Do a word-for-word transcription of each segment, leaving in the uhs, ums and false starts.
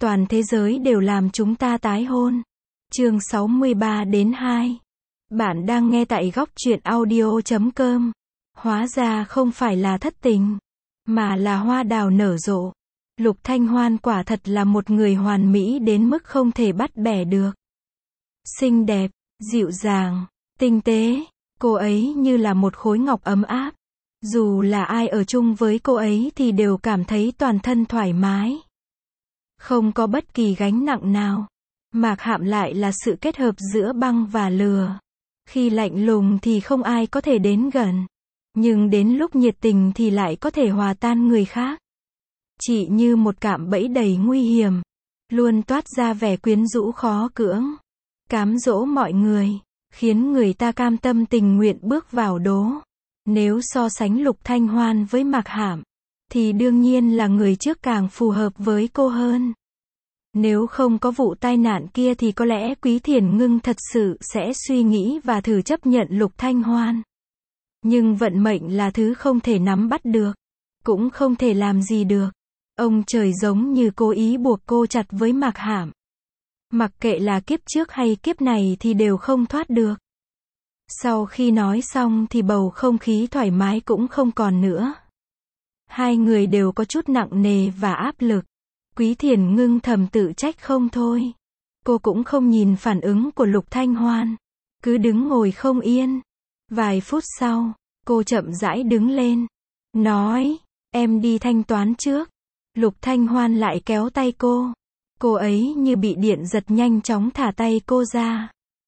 Toàn thế giới đều làm chúng ta tái hôn. Chương sáu mươi ba đến hai. Bạn đang nghe tại góc truyện audio chấm com. Hóa ra không phải là thất tình, mà là hoa đào nở rộ. Lục Thanh Hoan quả thật là một người hoàn mỹ đến mức không thể bắt bẻ được. Xinh đẹp, dịu dàng, tinh tế, cô ấy như là một khối ngọc ấm áp. Dù là ai ở chung với cô ấy thì đều cảm thấy toàn thân thoải mái. Không có bất kỳ gánh nặng nào. Mạc Hạm lại là sự kết hợp giữa băng và lửa. Khi lạnh lùng thì không ai có thể đến gần. Nhưng đến lúc nhiệt tình thì lại có thể hòa tan người khác. Chị như một cạm bẫy đầy nguy hiểm. Luôn toát ra vẻ quyến rũ khó cưỡng. Cám dỗ mọi người. Khiến người ta cam tâm tình nguyện bước vào đố. Nếu so sánh Lục Thanh Hoan với Mạc Hạm, thì đương nhiên là người trước càng phù hợp với cô hơn. Nếu không có vụ tai nạn kia thì có lẽ Quý Thiển Ngưng thật sự sẽ suy nghĩ và thử chấp nhận Lục Thanh Hoan. Nhưng vận mệnh là thứ không thể nắm bắt được, cũng không thể làm gì được. Ông trời giống như cố ý buộc cô chặt với Mạc Hạm. Mặc kệ là kiếp trước hay kiếp này thì đều không thoát được. Sau khi nói xong thì bầu không khí thoải mái cũng không còn nữa. Hai người đều có chút nặng nề và áp lực. Quý Thiển Ngưng thầm tự trách không thôi. Cô cũng không nhìn phản ứng của Lục Thanh Hoan, cứ đứng ngồi không yên. Vài phút sau, cô chậm rãi đứng lên, nói, em đi thanh toán trước. Lục Thanh Hoan lại kéo tay cô. Cô ấy như bị điện giật nhanh chóng thả tay cô ra.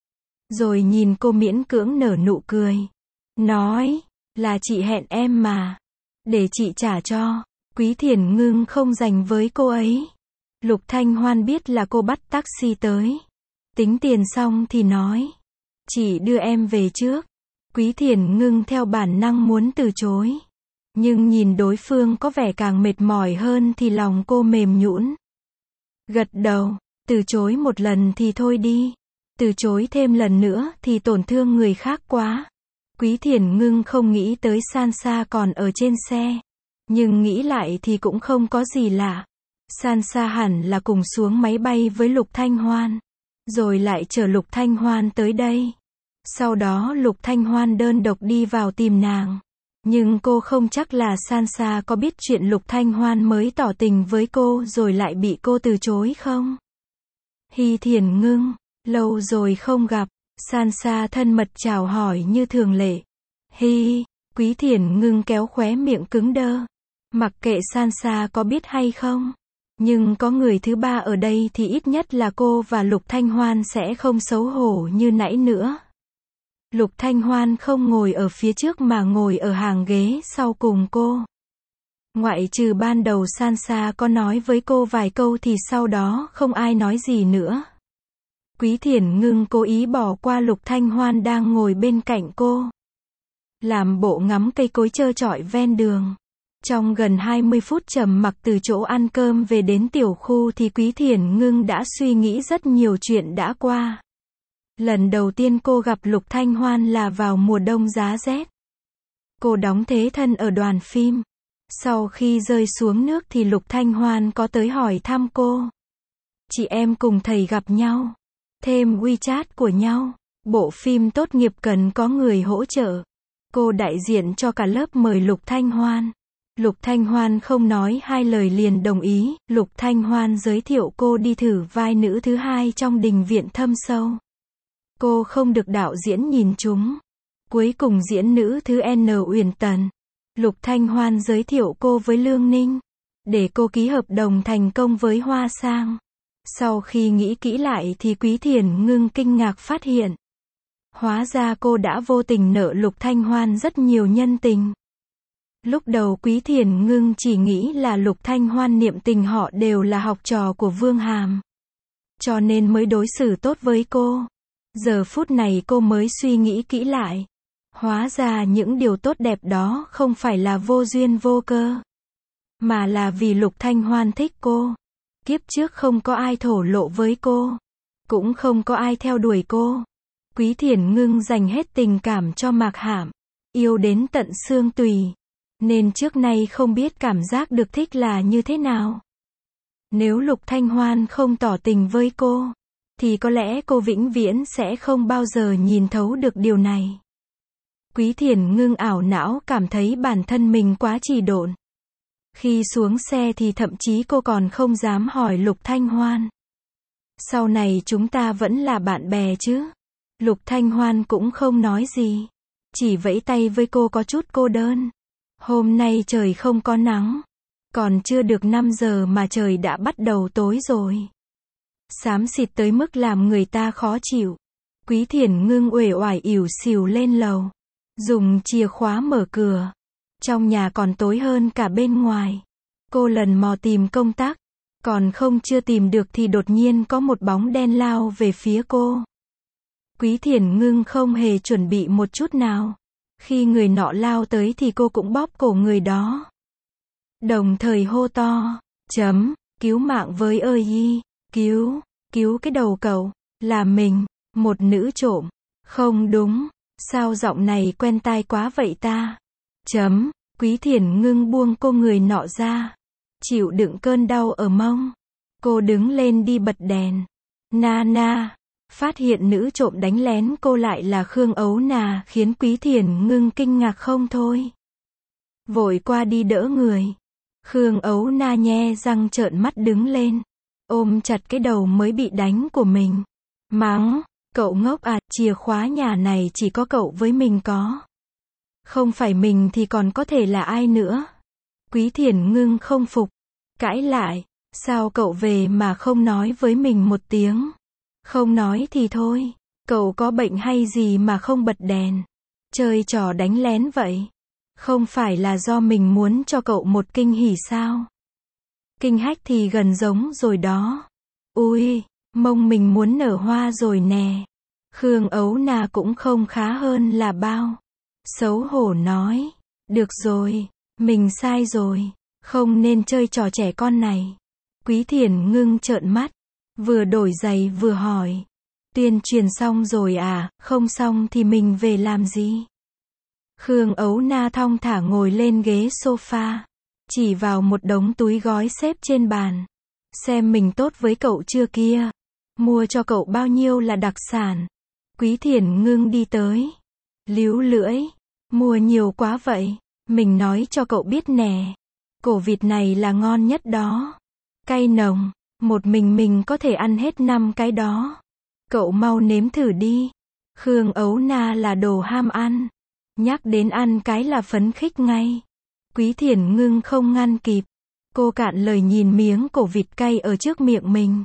Rồi nhìn cô miễn cưỡng nở nụ cười. Nói, là chị hẹn em mà. Để chị trả cho. Quý Thiển Ngưng không dành với cô ấy. Lục Thanh Hoan biết là cô bắt taxi tới. Tính tiền xong thì nói, chị đưa em về trước. Quý Thiển Ngưng theo bản năng muốn từ chối. Nhưng nhìn đối phương có vẻ càng mệt mỏi hơn thì lòng cô mềm nhũn. Gật đầu, từ chối một lần thì thôi đi. Từ chối thêm lần nữa thì tổn thương người khác quá. Quý Thiển Ngưng không nghĩ tới Sansa còn ở trên xe. Nhưng nghĩ lại thì cũng không có gì lạ. Sansa hẳn là cùng xuống máy bay với Lục Thanh Hoan. Rồi lại chở Lục Thanh Hoan tới đây. Sau đó Lục Thanh Hoan đơn độc đi vào tìm nàng. Nhưng cô không chắc là Sansa có biết chuyện Lục Thanh Hoan mới tỏ tình với cô rồi lại bị cô từ chối không? Hi Thiển Ngưng, lâu rồi không gặp. Sansa thân mật chào hỏi như thường lệ. Hi, Quý Thiển Ngưng kéo khóe miệng cứng đơ. Mặc kệ Sansa có biết hay không, nhưng có người thứ ba ở đây thì ít nhất là cô và Lục Thanh Hoan sẽ không xấu hổ như nãy nữa. Lục Thanh Hoan không ngồi ở phía trước mà ngồi ở hàng ghế sau cùng cô. Ngoại trừ ban đầu Sansa có nói với cô vài câu thì sau đó không ai nói gì nữa. Quý Thiển Ngưng cố ý bỏ qua Lục Thanh Hoan đang ngồi bên cạnh cô. Làm bộ ngắm cây cối trơ trọi ven đường. Trong gần hai mươi phút trầm mặc từ chỗ ăn cơm về đến tiểu khu thì Quý Thiển Ngưng đã suy nghĩ rất nhiều chuyện đã qua. Lần đầu tiên cô gặp Lục Thanh Hoan là vào mùa đông giá rét. Cô đóng thế thân ở đoàn phim. Sau khi rơi xuống nước thì Lục Thanh Hoan có tới hỏi thăm cô. Chị em cùng thầy gặp nhau. Thêm WeChat của nhau. Bộ phim tốt nghiệp cần có người hỗ trợ. Cô đại diện cho cả lớp mời Lục Thanh Hoan. Lục Thanh Hoan không nói hai lời liền đồng ý. Lục Thanh Hoan giới thiệu cô đi thử vai nữ thứ hai trong Đình Viện Thâm Sâu. Cô không được đạo diễn nhìn trúng. Cuối cùng diễn nữ thứ N Uyển Tần. Lục Thanh Hoan giới thiệu cô với Lương Ninh. Để cô ký hợp đồng thành công với Hoa Sang. Sau khi nghĩ kỹ lại thì Quý Thiển Ngưng kinh ngạc phát hiện. Hóa ra cô đã vô tình nợ Lục Thanh Hoan rất nhiều nhân tình. Lúc đầu Quý Thiển Ngưng chỉ nghĩ là Lục Thanh Hoan niệm tình họ đều là học trò của Vương Hàm. Cho nên mới đối xử tốt với cô. Giờ phút này cô mới suy nghĩ kỹ lại. Hóa ra những điều tốt đẹp đó không phải là vô duyên vô cơ. Mà là vì Lục Thanh Hoan thích cô. Kiếp trước không có ai thổ lộ với cô. Cũng không có ai theo đuổi cô. Quý Thiển Ngưng dành hết tình cảm cho Mạc Hạm. Yêu đến tận xương tùy. Nên trước nay không biết cảm giác được thích là như thế nào. Nếu Lục Thanh Hoan không tỏ tình với cô, thì có lẽ cô vĩnh viễn sẽ không bao giờ nhìn thấu được điều này. Quý Thiền Ngưng ảo não cảm thấy bản thân mình quá trì độn. Khi xuống xe thì thậm chí cô còn không dám hỏi Lục Thanh Hoan. Sau này chúng ta vẫn là bạn bè chứ? Lục Thanh Hoan cũng không nói gì. Chỉ vẫy tay với cô có chút cô đơn. Hôm nay trời không có nắng. Còn chưa được năm giờ mà trời đã bắt đầu tối rồi. Xám xịt tới mức làm người ta khó chịu. Quý Thiền Ngưng uể oải ỉu xìu lên lầu. Dùng chìa khóa mở cửa. Trong nhà còn tối hơn cả bên ngoài. Cô lần mò tìm công tắc. Còn không chưa tìm được thì đột nhiên có một bóng đen lao về phía cô. Quý Thiền Ngưng không hề chuẩn bị một chút nào. Khi người nọ lao tới thì cô cũng bóp cổ người đó. Đồng thời hô to, chấm, cứu mạng với ơi y, cứu, cứu cái đầu cậu, là mình, một nữ trộm, không đúng, sao giọng này quen tai quá vậy ta, chấm, Quý Thiền Ngưng buông cô người nọ ra, chịu đựng cơn đau ở mông, cô đứng lên đi bật đèn, na na, phát hiện nữ trộm đánh lén cô lại là Khương Ấu Na khiến Quý Thiền Ngưng kinh ngạc không thôi. Vội qua đi đỡ người. Khương Ấu Na nhe răng trợn mắt đứng lên, ôm chặt cái đầu mới bị đánh của mình. Mắng, cậu ngốc à, chìa khóa nhà này chỉ có cậu với mình có. Không phải mình thì còn có thể là ai nữa. Quý Thiền Ngưng không phục, cãi lại, sao cậu về mà không nói với mình một tiếng. Không nói thì thôi, cậu có bệnh hay gì mà không bật đèn. Chơi trò đánh lén vậy. Không phải là do mình muốn cho cậu một kinh hỉ sao? Kinh hách thì gần giống rồi đó. Ui, mông mình muốn nở hoa rồi nè. Khương Ấu Na cũng không khá hơn là bao. Xấu hổ nói, được rồi, mình sai rồi, không nên chơi trò trẻ con này. Quý Thiền Ngưng trợn mắt, vừa đổi giày vừa hỏi. Tuyên truyền xong rồi à, không xong thì mình về làm gì? Khương Ấu Na thong thả ngồi lên ghế sofa, chỉ vào một đống túi gói xếp trên bàn. Xem mình tốt với cậu chưa kia. Mua cho cậu bao nhiêu là đặc sản. Quý Thiền Ngưng đi tới. Líu lưỡi. Mua nhiều quá vậy. Mình nói cho cậu biết nè. Cổ vịt này là ngon nhất đó. Cay nồng. Một mình mình có thể ăn hết năm cái đó. Cậu mau nếm thử đi. Khương Ấu Na là đồ ham ăn. Nhắc đến ăn cái là phấn khích ngay. Quý Thiền Ngưng không ngăn kịp. Cô cạn lời nhìn miếng cổ vịt cay ở trước miệng mình.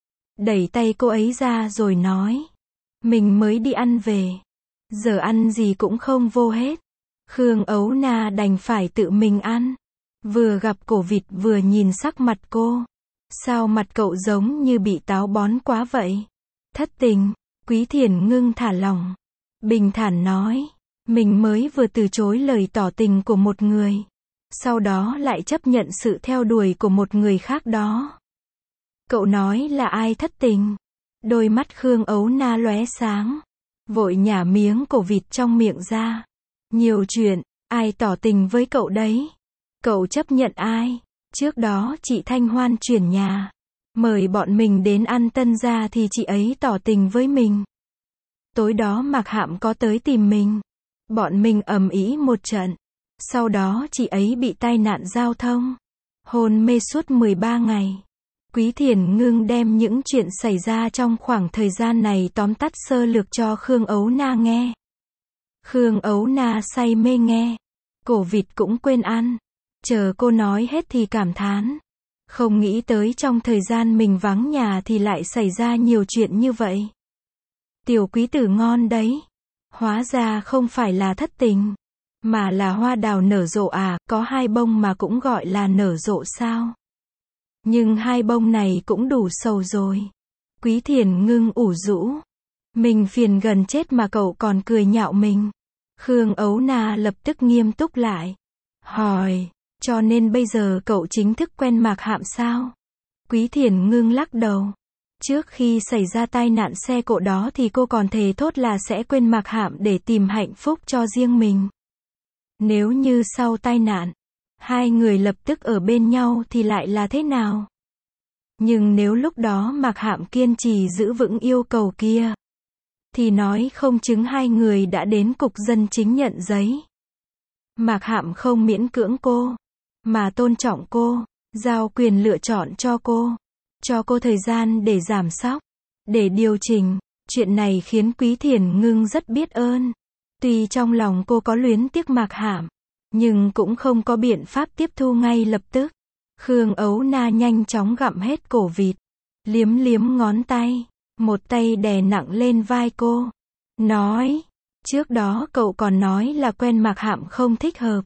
Đẩy tay cô ấy ra rồi nói. Mình mới đi ăn về. Giờ ăn gì cũng không vô hết. Khương Ấu Na đành phải tự mình ăn. Vừa gặp cổ vịt vừa nhìn sắc mặt cô. Sao mặt cậu giống như bị táo bón quá vậy? Thất tình. Quý Thiền Ngưng thả lỏng. Bình thản nói. Mình mới vừa từ chối lời tỏ tình của một người. Sau đó lại chấp nhận sự theo đuổi của một người khác đó. Cậu nói là ai thất tình? Đôi mắt Khương Ấu Na lóe sáng. Vội nhả miếng cổ vịt trong miệng ra. Nhiều chuyện, ai tỏ tình với cậu đấy? Cậu chấp nhận ai? Trước đó chị Thanh Hoan chuyển nhà. Mời bọn mình đến ăn tân gia thì chị ấy tỏ tình với mình. Tối đó Mạc Hạm có tới tìm mình. Bọn mình ầm ĩ một trận. Sau đó chị ấy bị tai nạn giao thông. Hôn mê suốt mười ba ngày. Quý Thiền Ngưng đem những chuyện xảy ra trong khoảng thời gian này tóm tắt sơ lược cho Khương Ấu Na nghe. Khương Ấu Na say mê nghe. Cổ vịt cũng quên ăn. Chờ cô nói hết thì cảm thán. Không nghĩ tới trong thời gian mình vắng nhà thì lại xảy ra nhiều chuyện như vậy. Tiểu quý tử ngon đấy. Hóa ra không phải là thất tình, mà là hoa đào nở rộ à, có hai bông mà cũng gọi là nở rộ sao? Nhưng hai bông này cũng đủ sầu rồi. Quý Thiền Ngưng ủ rũ. Mình phiền gần chết mà cậu còn cười nhạo mình. Khương Ấu Na lập tức nghiêm túc lại. Hỏi, cho nên bây giờ cậu chính thức quen Mạc Hạm sao? Quý Thiền Ngưng lắc đầu. Trước khi xảy ra tai nạn xe cộ đó thì cô còn thề thốt là sẽ quên Mạc Hạm để tìm hạnh phúc cho riêng mình. Nếu như sau tai nạn, hai người lập tức ở bên nhau thì lại là thế nào? Nhưng nếu lúc đó Mạc Hạm kiên trì giữ vững yêu cầu kia, thì nói không chứng hai người đã đến cục dân chính nhận giấy. Mạc Hạm không miễn cưỡng cô, mà tôn trọng cô, giao quyền lựa chọn cho cô, cho cô thời gian để giảm sóc, để điều chỉnh. Chuyện này khiến Quý Thiền Ngưng rất biết ơn. Tuy trong lòng cô có luyến tiếc Mạc Hạm, nhưng cũng không có biện pháp tiếp thu ngay lập tức. Khương Ấu Na nhanh chóng gặm hết cổ vịt, liếm liếm ngón tay, một tay đè nặng lên vai cô, nói, trước đó cậu còn nói là quen Mạc Hạm không thích hợp,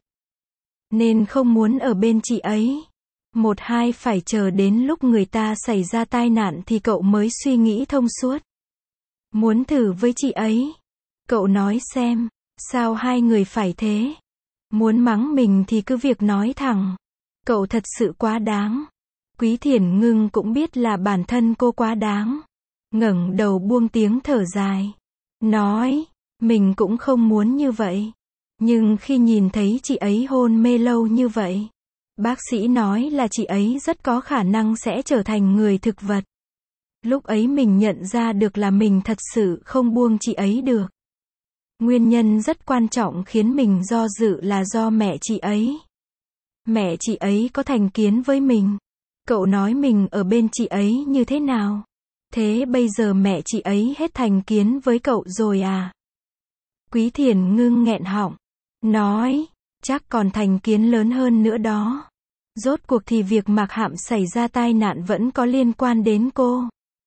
nên không muốn ở bên chị ấy. Một hai phải chờ đến lúc người ta xảy ra tai nạn thì cậu mới suy nghĩ thông suốt. Muốn thử với chị ấy. Cậu nói xem, sao hai người phải thế? Muốn mắng mình thì cứ việc nói thẳng. Cậu thật sự quá đáng. Quý Thiền Ngưng cũng biết là bản thân cô quá đáng. Ngẩng đầu buông tiếng thở dài. Nói, mình cũng không muốn như vậy. Nhưng khi nhìn thấy chị ấy hôn mê lâu như vậy, bác sĩ nói là chị ấy rất có khả năng sẽ trở thành người thực vật. Lúc ấy mình nhận ra được là mình thật sự không buông chị ấy được. Nguyên nhân rất quan trọng khiến mình do dự là do mẹ chị ấy. Mẹ chị ấy có thành kiến với mình. Cậu nói mình ở bên chị ấy như thế nào? Thế bây giờ mẹ chị ấy hết thành kiến với cậu rồi à? Quý Thiền Ngưng nghẹn họng. Nói, chắc còn thành kiến lớn hơn nữa đó. Rốt cuộc thì việc Mạc Hạm xảy ra tai nạn vẫn có liên quan đến cô.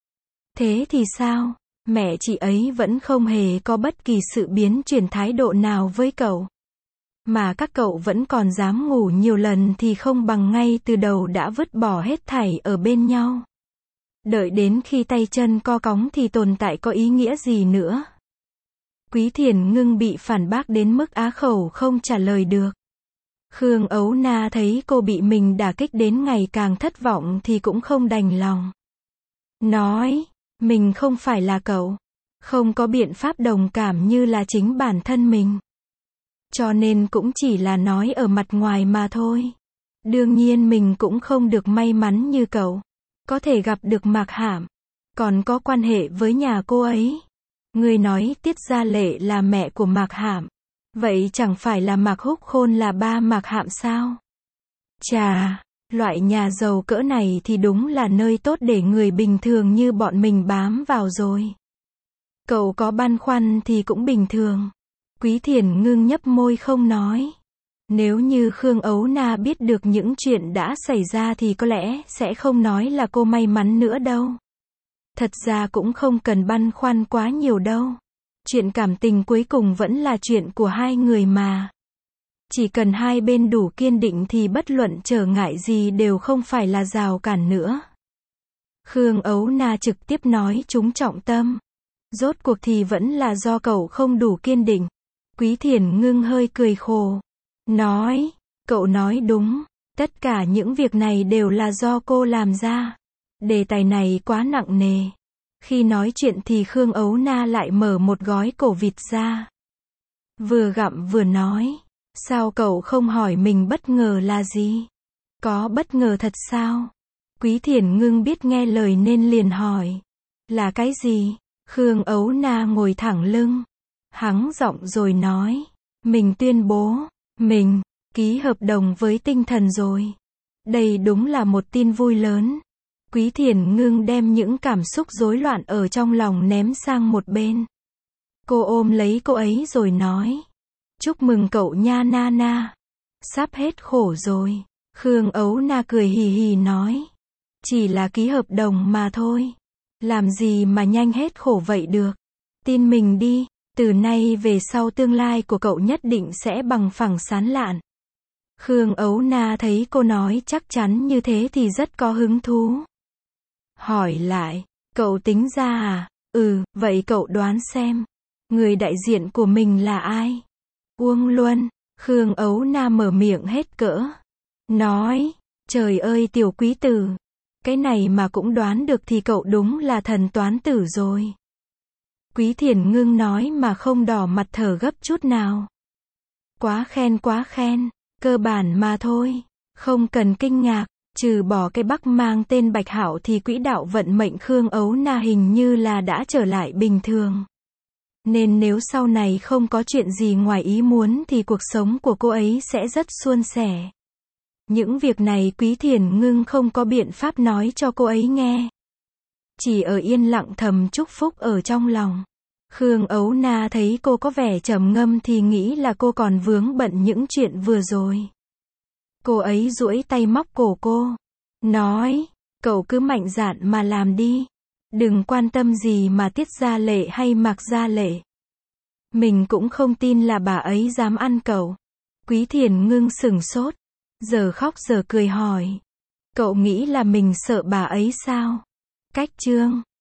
Thế thì sao? Mẹ chị ấy vẫn không hề có bất kỳ sự biến chuyển thái độ nào với cậu. Mà các cậu vẫn còn dám ngủ nhiều lần thì không bằng ngay từ đầu đã vứt bỏ hết thảy ở bên nhau. Đợi đến khi tay chân co cóng thì tồn tại có ý nghĩa gì nữa? Quý Thiền Ngưng bị phản bác đến mức á khẩu không trả lời được. Khương Ấu Na thấy cô bị mình đả kích đến ngày càng thất vọng thì cũng không đành lòng. Nói, mình không phải là cậu. Không có biện pháp đồng cảm như là chính bản thân mình. Cho nên cũng chỉ là nói ở mặt ngoài mà thôi. Đương nhiên mình cũng không được may mắn như cậu. Có thể gặp được Mạc Hạm. Còn có quan hệ với nhà cô ấy. Người nói Tiết Gia Lệ là mẹ của Mạc Hạm. Vậy chẳng phải là Mạc Húc Khôn là ba Mạc Hạm sao? Chà, loại nhà giàu cỡ này thì đúng là nơi tốt để người bình thường như bọn mình bám vào rồi. Cậu có băn khoăn thì cũng bình thường. Quý Thiền Ngưng nhấp môi không nói. Nếu như Khương Ấu Na biết được những chuyện đã xảy ra thì có lẽ sẽ không nói là cô may mắn nữa đâu. Thật ra cũng không cần băn khoăn quá nhiều đâu. Chuyện cảm tình cuối cùng vẫn là chuyện của hai người mà. Chỉ cần hai bên đủ kiên định thì bất luận trở ngại gì đều không phải là rào cản nữa. Khương Ấu Na trực tiếp nói trúng trọng tâm. Rốt cuộc thì vẫn là do cậu không đủ kiên định. Quý Thiền Ngưng hơi cười khổ. Nói, cậu nói đúng. Tất cả những việc này đều là do cô làm ra. Đề tài này quá nặng nề. Khi nói chuyện thì Khương Ấu Na lại mở một gói cổ vịt ra. Vừa gặm vừa nói. Sao cậu không hỏi mình bất ngờ là gì? Có bất ngờ thật sao? Quý Thiền Ngưng biết nghe lời nên liền hỏi. Là cái gì? Khương Ấu Na ngồi thẳng lưng. Hắng giọng rồi nói. Mình tuyên bố. Mình ký hợp đồng với tinh thần rồi. Đây đúng là một tin vui lớn. Quý Thiền Ngưng đem những cảm xúc rối loạn ở trong lòng ném sang một bên. Cô ôm lấy cô ấy rồi nói. Chúc mừng cậu nha Na Na. Sắp hết khổ rồi. Khương Ấu Na cười hì hì nói. Chỉ là ký hợp đồng mà thôi. Làm gì mà nhanh hết khổ vậy được. Tin mình đi. Từ nay về sau tương lai của cậu nhất định sẽ bằng phẳng sáng lạn. Khương Ấu Na thấy cô nói chắc chắn như thế thì rất có hứng thú. Hỏi lại, cậu tính ra à? Ừ, vậy cậu đoán xem. Người đại diện của mình là ai? Uông Luân. Khương Ấu Na mở miệng hết cỡ. Nói, trời ơi tiểu quý tử. Cái này mà cũng đoán được thì cậu đúng là thần toán tử rồi. Quý Thiền Ngưng nói mà không đỏ mặt thở gấp chút nào. Quá khen quá khen, cơ bản mà thôi. Không cần kinh ngạc. Trừ bỏ cái Bắc mang tên Bạch Hạo thì quỹ đạo vận mệnh Khương Ấu Na hình như là đã trở lại bình thường. Nên nếu sau này không có chuyện gì ngoài ý muốn thì cuộc sống của cô ấy sẽ rất suôn sẻ. Những việc này Quý Thiền Ngưng không có biện pháp nói cho cô ấy nghe. Chỉ ở yên lặng thầm chúc phúc ở trong lòng. Khương Ấu Na thấy cô có vẻ trầm ngâm thì nghĩ là cô còn vướng bận những chuyện vừa rồi. Cô ấy duỗi tay móc cổ cô. Nói, cậu cứ mạnh dạn mà làm đi. Đừng quan tâm gì mà Tiết Gia Lệ hay Mạc Gia Lệ. Mình cũng không tin là bà ấy dám ăn cậu. Quý Thiền Ngưng sửng sốt. Giờ khóc giờ cười hỏi. Cậu nghĩ là mình sợ bà ấy sao? Cách chương